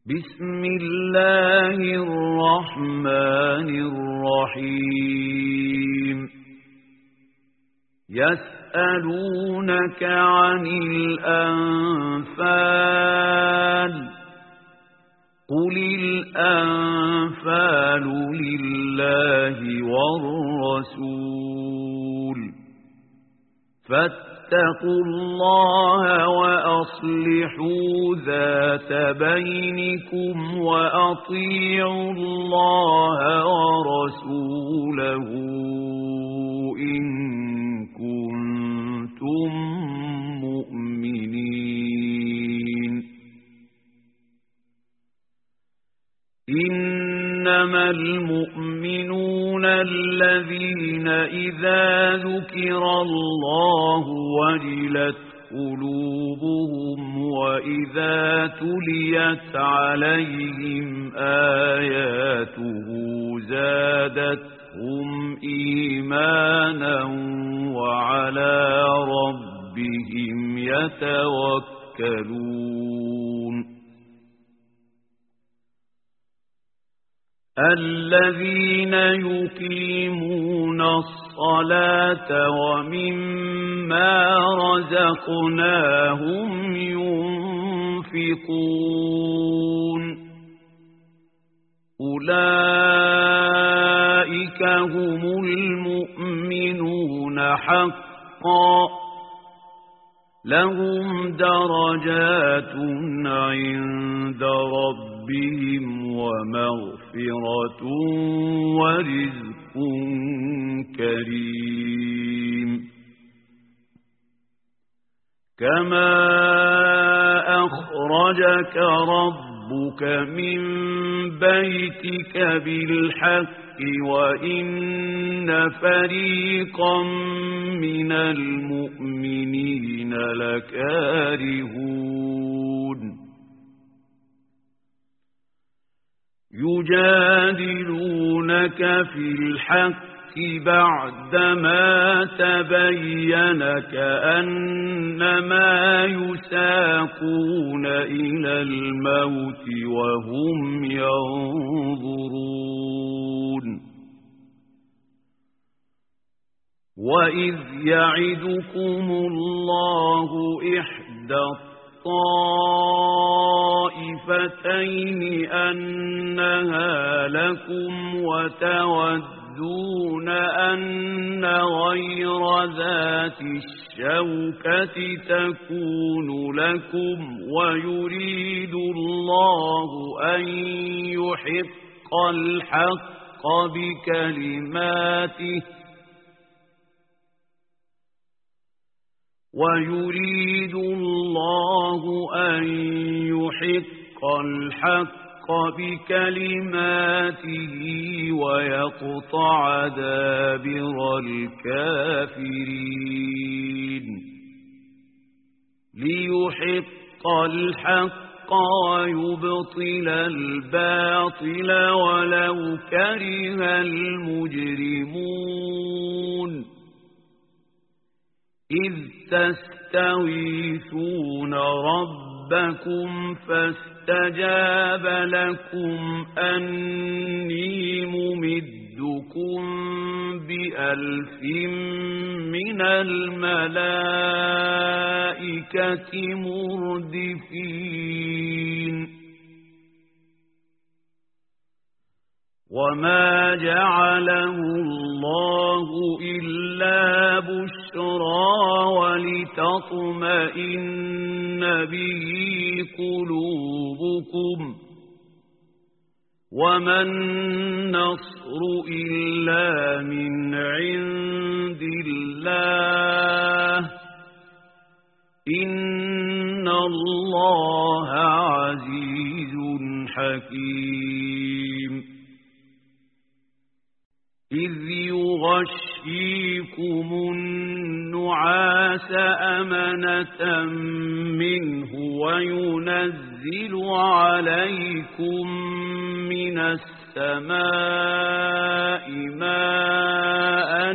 بسم الله الرحمن الرحيم يسألونك عن الأنفال قل الأنفال لله والرسول فاتقوا الله وأصلحوا ذات بينكم وأطيعوا الله ورسوله إن كنتم مؤمنين إنما المؤمنون الذين إذا ذكر الله وجلت قلوبهم وإذا تليت عليهم آياته زادتهم إيمانا وعلى ربهم يتوكلون الذين يقيمون الصلاة ومما رزقناهم ينفقون أولئك هم المؤمنون حقا لهم درجات عند ربهم ومغفرة ورزق كريم كما أخرجك ربك من بيتك بالحق وإن فريقا من المؤمنين لكارهون يجادلونك في الحق بعدما تبين كأنما يساقون إلى الموت وهم ينظرون وإذ يعدكم الله إحدى الطائفتين أنها لكم وتودون أن غير ذات الشوكة تكون لكم ويريد الله أن يحق الحق بكلماته ويريد الله أن يحق الحق بكلماته ويقطع دابر الكافرين ليحق الحق ويبطل الباطل ولو كره المجرمون إذ تستغيثون ربكم فاستجاب لكم أني ممدكم ب1000 من الملائكة مردفين وما جعله الله إلا بشرى ولتطمئن به قلوبكم وما النصر إلا من عند الله إن الله عزيز حكيم إذ يغشيكم النعاس أمنة منه وينزل عليكم من السماء ماء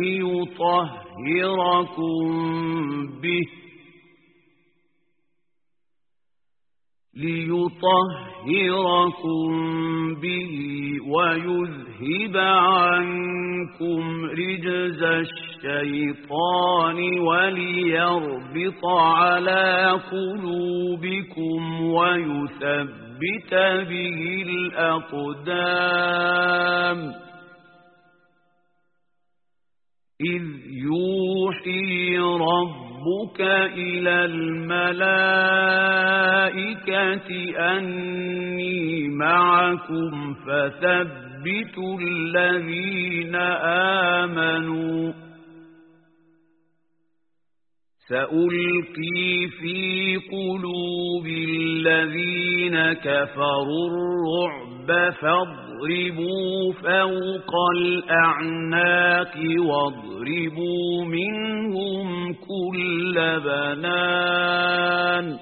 ليطهركم به ليطهركم به ويذهب عنكم رجز الشيطان وليربط على قلوبكم ويثبت به الأقدام إذ يوحي ربك إلى الملائكة أني معكم فثبتوا الذين آمنوا سألقي في قلوب الذين كفروا الرعب فاضربوا فوق الأعناق واضربوا منهم كل بنان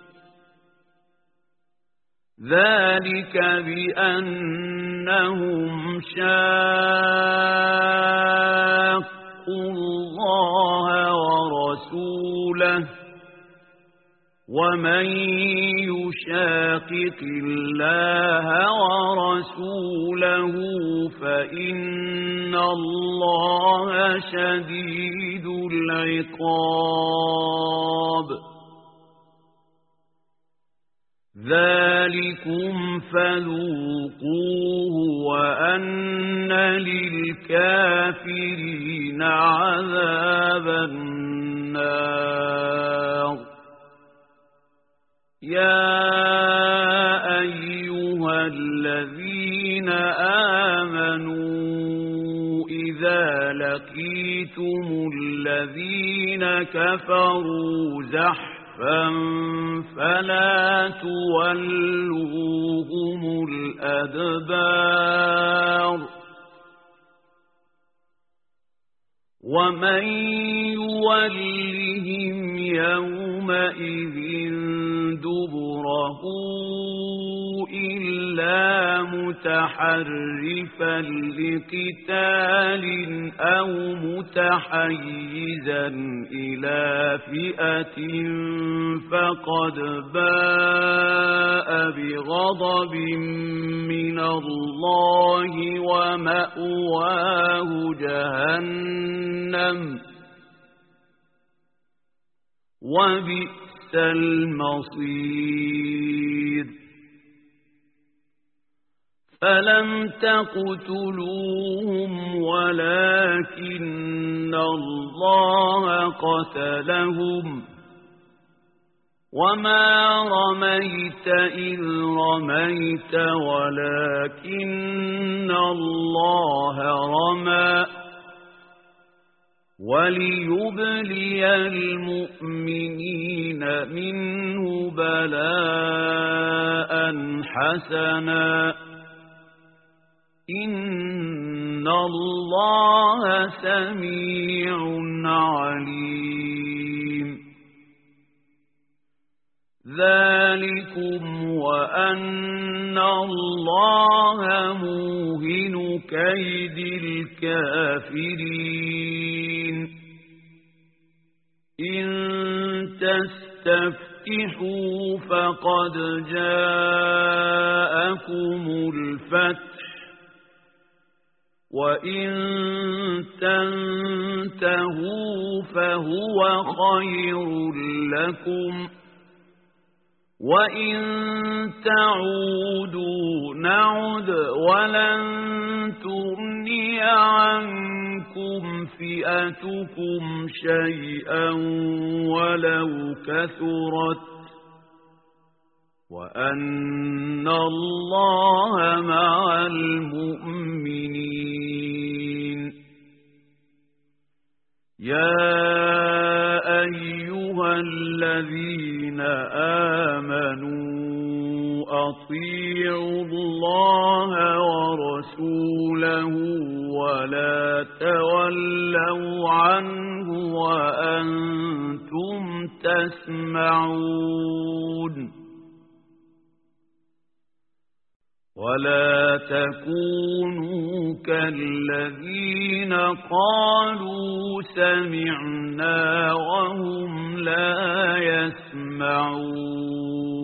ذلك بأنهم شاقوا الله ورسوله ومن يشاقق الله ورسوله فإن الله شديد العقاب ذلكم فذوقوه وأن للكافرين عذاب النار يا أيها الذين آمنوا إذا لقيتم الذين كفروا زحفا فلا تولوهم الأدبار ومن يولهم يومئذ دبره إلا متحرفا لقتال أو متحيزا إلى فئة فقد باء بغضب من الله ومأواه جهنم وبئس المصير فلم تقتلوهم ولكن الله قتلهم وما رميت إذ رميت ولكن الله رمى وليبلي المؤمنين منه بلاء حسنا إن الله سميع عليم ذلكم وأن الله موهن كيد الكافرين إن تستفتحوا فقد جاءكم الفتح وإن تنتهوا فهو خير لكم وإن تعودوا نعد ولن تغني عنكم فئتكم شيئا ولو كثرت وأن الله مع المؤمنين يا أيها الذين آمنوا أطيعوا الله ورسوله ولا تولوا عنه وأنتم تسمعون ولا تكونوا كالذين قالوا سمعنا وهم لا يسمعون